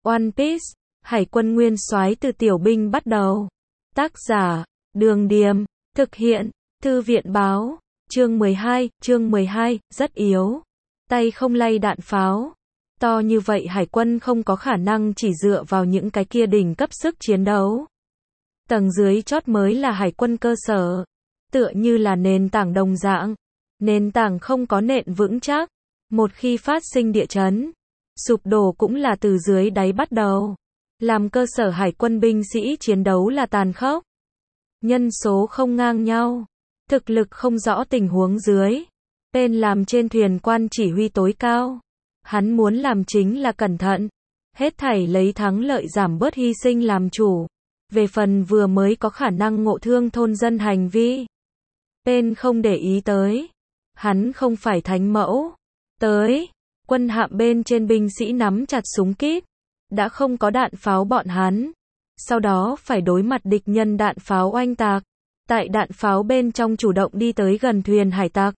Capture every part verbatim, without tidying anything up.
One Piece, Hải quân nguyên soái từ tiểu binh bắt đầu. Tác giả, Đường Điềm, thực hiện, Thư viện báo, chương mười hai, chương mười hai, rất yếu. Tay không lay đạn pháo. To như vậy hải quân không có khả năng chỉ dựa vào những cái kia đỉnh cấp sức chiến đấu. Tầng dưới chót mới là hải quân cơ sở. Tựa như là nền tảng đồng dạng. Nền tảng không có nện vững chắc. Một khi phát sinh địa chấn, sụp đổ cũng là từ dưới đáy bắt đầu. Làm cơ sở hải quân binh sĩ chiến đấu là tàn khốc. Nhân số không ngang nhau. Thực lực không rõ tình huống dưới. Tên làm trên thuyền quan chỉ huy tối cao. Hắn muốn làm chính là cẩn thận. Hết thảy lấy thắng lợi giảm bớt hy sinh làm chủ. Về phần vừa mới có khả năng ngộ thương thôn dân hành vi. Tên không để ý tới. Hắn không phải thánh mẫu. Tới. Quân hạm bên trên binh sĩ nắm chặt súng kíp. Đã không có đạn pháo bọn hắn. Sau đó phải đối mặt địch nhân đạn pháo oanh tạc. Tại đạn pháo bên trong chủ động đi tới gần thuyền hải tặc.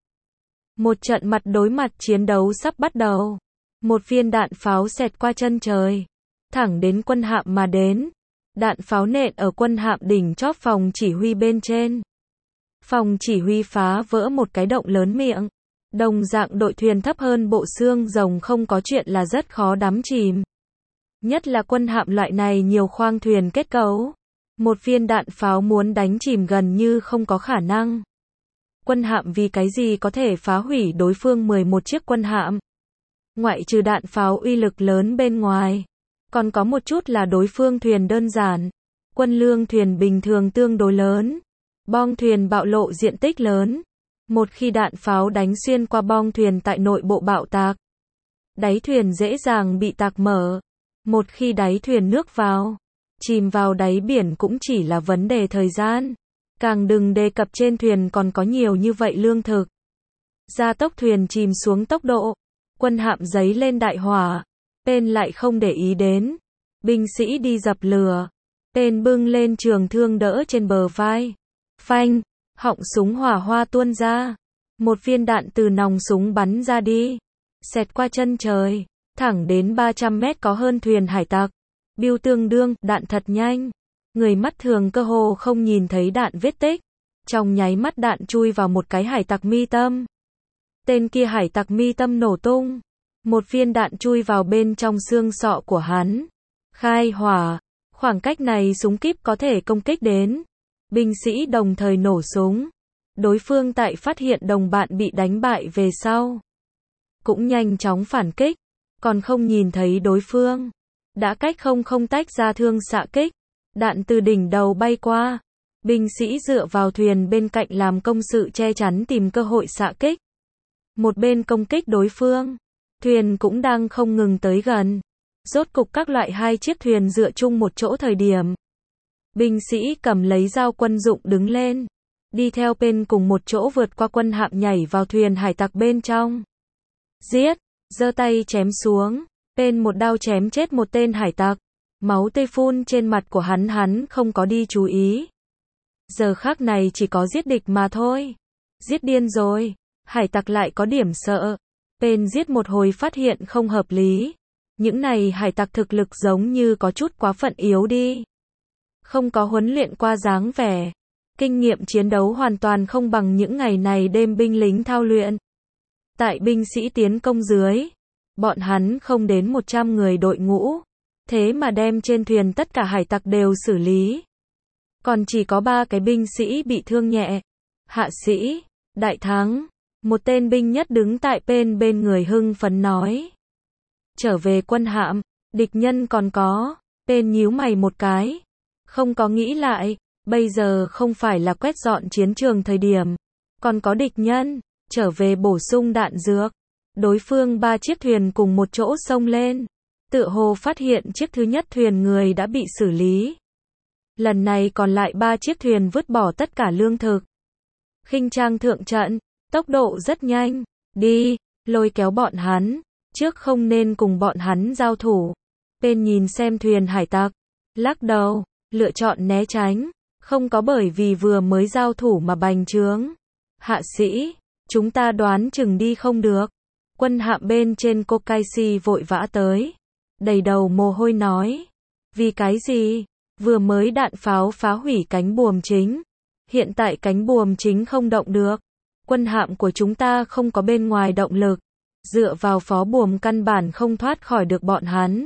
Một trận mặt đối mặt chiến đấu sắp bắt đầu. Một viên đạn pháo xẹt qua chân trời. Thẳng đến quân hạm mà đến. Đạn pháo nện ở quân hạm đỉnh chóp phòng chỉ huy bên trên. Phòng chỉ huy phá vỡ một cái động lớn miệng. Đồng dạng đội thuyền thấp hơn bộ xương rồng không có chuyện là rất khó đắm chìm. Nhất là quân hạm loại này nhiều khoang thuyền kết cấu. Một viên đạn pháo muốn đánh chìm gần như không có khả năng. Quân hạm vì cái gì có thể phá hủy đối phương mười một chiếc quân hạm? Ngoại trừ đạn pháo uy lực lớn bên ngoài. Còn có một chút là đối phương thuyền đơn giản. Quân lương thuyền bình thường tương đối lớn. Bong thuyền bạo lộ diện tích lớn. Một khi đạn pháo đánh xuyên qua bong thuyền tại nội bộ bạo tạc. Đáy thuyền dễ dàng bị tạc mở. Một khi đáy thuyền nước vào. Chìm vào đáy biển cũng chỉ là vấn đề thời gian. Càng đừng đề cập trên thuyền còn có nhiều như vậy lương thực. Gia tốc thuyền chìm xuống tốc độ. Quân hạm giấy lên đại hỏa. Tên lại không để ý đến. Binh sĩ đi dập lửa. Tên bưng lên trường thương đỡ trên bờ vai. Phanh. Họng súng hỏa hoa tuôn ra. Một viên đạn từ nòng súng bắn ra đi. Xẹt qua chân trời. Thẳng đến ba trăm mét có hơn thuyền hải tặc. Biêu tương đương, đạn thật nhanh. Người mắt thường cơ hồ không nhìn thấy đạn vết tích. Trong nháy mắt đạn chui vào một cái hải tặc mi tâm. Tên kia hải tặc mi tâm nổ tung. Một viên đạn chui vào bên trong xương sọ của hắn. Khai hỏa. Khoảng cách này súng kíp có thể công kích đến. Binh sĩ đồng thời nổ súng. Đối phương tại phát hiện đồng bạn bị đánh bại về sau. Cũng nhanh chóng phản kích. Còn không nhìn thấy đối phương. Đã cách không không tách ra thương xạ kích. Đạn từ đỉnh đầu bay qua. Binh sĩ dựa vào thuyền bên cạnh làm công sự che chắn tìm cơ hội xạ kích. Một bên công kích đối phương. Thuyền cũng đang không ngừng tới gần. Rốt cục các loại hai chiếc thuyền dựa chung một chỗ thời điểm. Binh sĩ cầm lấy dao quân dụng đứng lên. Đi theo bên cùng một chỗ vượt qua quân hạm nhảy vào thuyền hải tặc bên trong. Giết! Giơ tay chém xuống. Bên một đao chém chết một tên hải tặc. Máu tươi phun trên mặt của hắn hắn không có đi chú ý. Giờ khắc này chỉ có giết địch mà thôi. Giết điên rồi. Hải tặc lại có điểm sợ. Bên giết một hồi phát hiện không hợp lý. Những này hải tặc thực lực giống như có chút quá phận yếu đi. Không có huấn luyện qua dáng vẻ. Kinh nghiệm chiến đấu hoàn toàn không bằng những ngày này đêm binh lính thao luyện. Tại binh sĩ tiến công dưới. Bọn hắn không đến một trăm người đội ngũ. Thế mà đem trên thuyền tất cả hải tặc đều xử lý. Còn chỉ có ba cái binh sĩ bị thương nhẹ. Hạ sĩ, đại thắng. Một tên binh nhất đứng tại bên bên người hưng phấn nói. Trở về quân hạm, địch nhân còn có. Tên nhíu mày một cái. Không có nghĩ lại, bây giờ không phải là quét dọn chiến trường thời điểm. Còn có địch nhân, trở về bổ sung đạn dược. Đối phương ba chiếc thuyền cùng một chỗ xông lên. Tựa hồ phát hiện chiếc thứ nhất thuyền người đã bị xử lý. Lần này còn lại ba chiếc thuyền vứt bỏ tất cả lương thực. Khinh trang thượng trận, tốc độ rất nhanh. Đi, lôi kéo bọn hắn. Trước không nên cùng bọn hắn giao thủ. Bên nhìn xem thuyền hải tặc. Lắc đầu, lựa chọn né tránh. Không có bởi vì vừa mới giao thủ mà bành trướng. Hạ sĩ, chúng ta đoán chừng đi không được. Quân hạm bên trên Kokaishi vội vã tới. đầy đầu mồ hôi nói. Vì cái gì? Vừa mới đạn pháo phá hủy cánh buồm chính. Hiện tại cánh buồm chính không động được. Quân hạm của chúng ta không có bên ngoài động lực. Dựa vào phó buồm căn bản không thoát khỏi được bọn hắn.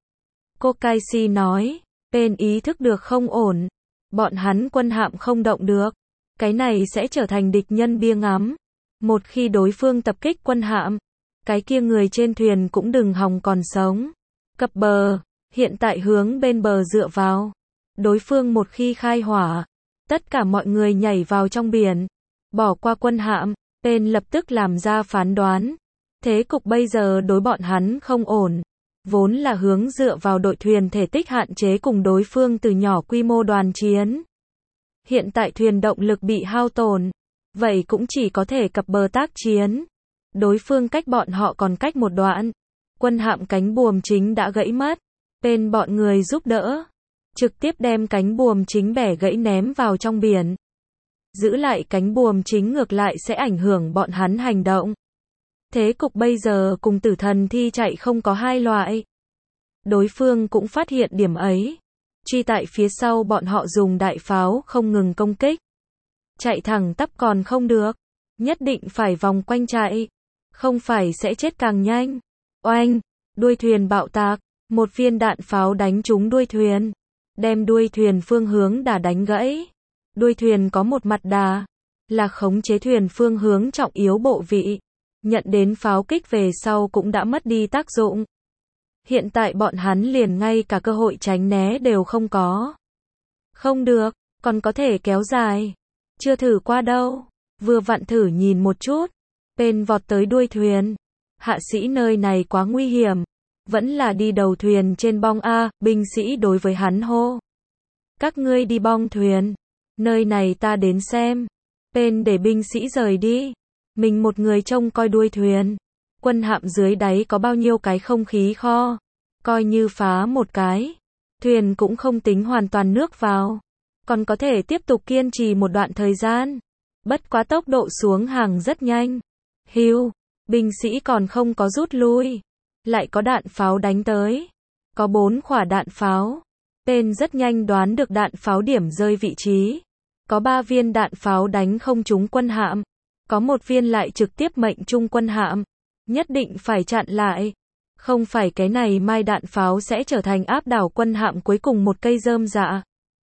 Kokaishi nói. Bên ý thức được không ổn. Bọn hắn quân hạm không động được. Cái này sẽ trở thành địch nhân bia ngắm. Một khi đối phương tập kích quân hạm, cái kia người trên thuyền cũng đừng hòng còn sống. Cập bờ, hiện tại hướng bên bờ dựa vào. Đối phương một khi khai hỏa, tất cả mọi người nhảy vào trong biển, bỏ qua quân hạm, tên lập tức làm ra phán đoán. Thế cục bây giờ đối bọn hắn không ổn. Vốn là hướng dựa vào đội thuyền thể tích hạn chế cùng đối phương từ nhỏ quy mô đoàn chiến. Hiện tại thuyền động lực bị hao tổn, vậy cũng chỉ có thể cập bờ tác chiến. Đối phương cách bọn họ còn cách một đoạn. Quân hạm cánh buồm chính đã gãy mất. Bên bọn người giúp đỡ, trực tiếp đem cánh buồm chính bẻ gãy ném vào trong biển. Giữ lại cánh buồm chính ngược lại sẽ ảnh hưởng bọn hắn hành động. Thế cục bây giờ cùng tử thần thi chạy không có hai loại. Đối phương cũng phát hiện điểm ấy. Truy tại phía sau bọn họ dùng đại pháo không ngừng công kích. Chạy thẳng tắp còn không được. Nhất định phải vòng quanh chạy. Không phải sẽ chết càng nhanh. Oanh, đuôi thuyền bạo tạc. Một viên đạn pháo đánh trúng đuôi thuyền. Đem đuôi thuyền phương hướng đà đánh gãy. Đuôi thuyền có một mặt đà. Là khống chế thuyền phương hướng trọng yếu bộ vị. Nhận đến pháo kích về sau cũng đã mất đi tác dụng. Hiện tại bọn hắn liền ngay cả cơ hội tránh né đều không có. Không được, còn có thể kéo dài. Chưa thử qua đâu. Vừa vặn thử nhìn một chút. Tên vọt tới đuôi thuyền. Hạ sĩ nơi này quá nguy hiểm. Vẫn là đi đầu thuyền trên bong A, binh sĩ đối với hắn hô. Các ngươi đi bong thuyền. Nơi này ta đến xem. Tên để binh sĩ rời đi. Mình một người trông coi đuôi thuyền. Quân hạm dưới đáy có bao nhiêu cái không khí kho. Coi như phá một cái. Thuyền cũng không tính hoàn toàn nước vào. Còn có thể tiếp tục kiên trì một đoạn thời gian. Bất quá tốc độ xuống hàng rất nhanh. Hưu, binh sĩ còn không có rút lui. Lại có đạn pháo đánh tới. Có bốn quả đạn pháo. Tên rất nhanh đoán được đạn pháo điểm rơi vị trí. Có ba viên đạn pháo đánh không trúng quân hạm. Có một viên lại trực tiếp mệnh trung quân hạm. Nhất định phải chặn lại. Không phải cái này mai đạn pháo sẽ trở thành áp đảo quân hạm cuối cùng một cây rơm dạ.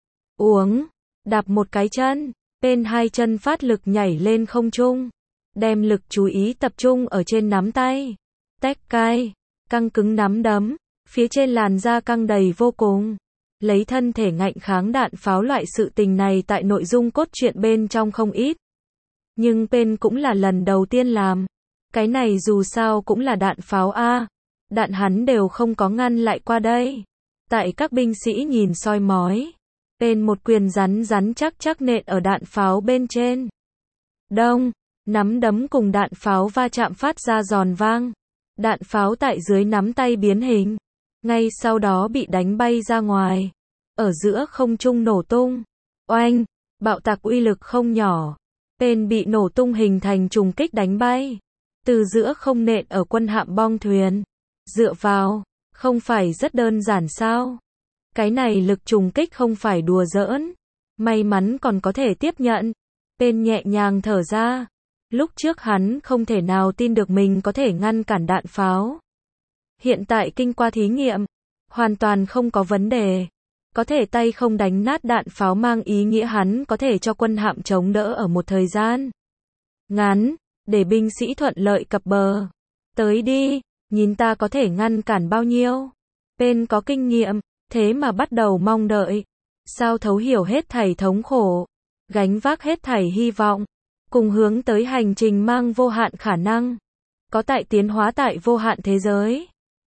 Uống. Đạp một cái chân. Tên hai chân phát lực nhảy lên không trung. Đem lực chú ý tập trung ở trên nắm tay. Tách cai. Căng cứng nắm đấm. Phía trên làn da căng đầy vô cùng. Lấy thân thể ngạnh kháng đạn pháo loại sự tình này tại nội dung cốt truyện bên trong không ít. Nhưng bên cũng là lần đầu tiên làm. Cái này dù sao cũng là đạn pháo A. Đạn hắn đều không có ngăn lại qua đây. Tại các binh sĩ nhìn soi mói. Bên một quyền rắn rắn chắc chắc nện ở đạn pháo bên trên. Đông, nắm đấm cùng đạn pháo va chạm phát ra giòn vang. Đạn pháo tại dưới nắm tay biến hình. Ngay sau đó bị đánh bay ra ngoài. Ở giữa không trung nổ tung. Oanh, bạo tạc uy lực không nhỏ. Tên bị nổ tung hình thành trùng kích đánh bay. Từ giữa không nện ở quân hạm bong thuyền. Dựa vào, không phải rất đơn giản sao? Cái này lực trùng kích không phải đùa giỡn. May mắn còn có thể tiếp nhận. Tên nhẹ nhàng thở ra. Lúc trước hắn không thể nào tin được mình có thể ngăn cản đạn pháo. Hiện tại kinh qua thí nghiệm, hoàn toàn không có vấn đề. Có thể tay không đánh nát đạn pháo mang ý nghĩa hắn có thể cho quân hạm chống đỡ ở một thời gian ngắn, để binh sĩ thuận lợi cập bờ. Tới đi, nhìn ta có thể ngăn cản bao nhiêu. Bên có kinh nghiệm, thế mà bắt đầu mong đợi. Sao thấu hiểu hết thảy thống khổ, gánh vác hết thảy hy vọng, cùng hướng tới hành trình mang vô hạn khả năng. Có tại tiến hóa tại vô hạn thế giới.